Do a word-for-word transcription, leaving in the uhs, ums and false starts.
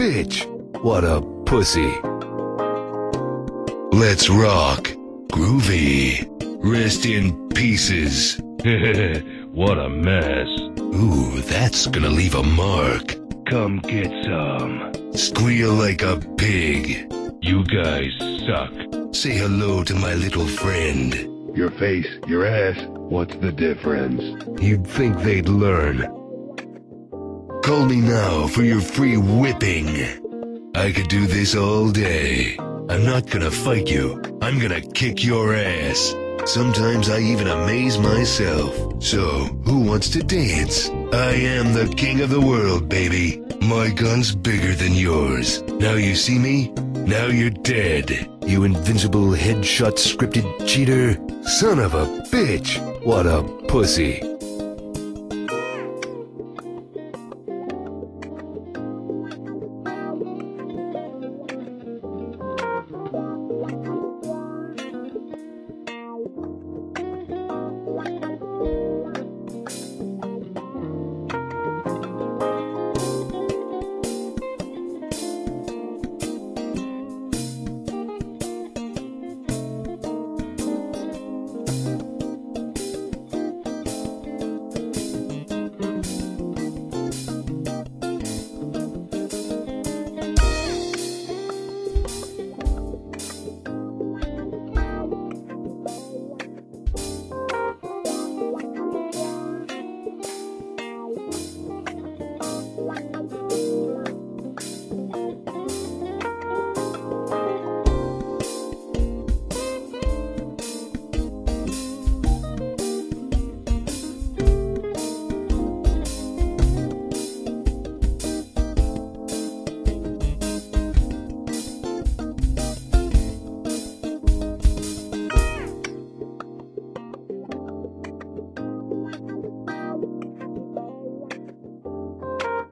bitch. What a pussy. Let's rock. Groovy. Rest in pieces. What a mess. Ooh, that's gonna leave a mark. Come get some. Squeal like a pig. You guys suck. Say hello to my little friend. Your face, your ass, what's the difference? You'd think they'd learn. Call me now for your free whipping. I could do this all day. I'm not gonna fight you. I'm gonna kick your ass. Sometimes I even amaze myself. So, who wants to dance? I am the king of the world, baby. My gun's bigger than yours. Now you see me? Now you're dead. You invincible headshot scripted cheater. Son of a bitch. What a pussy.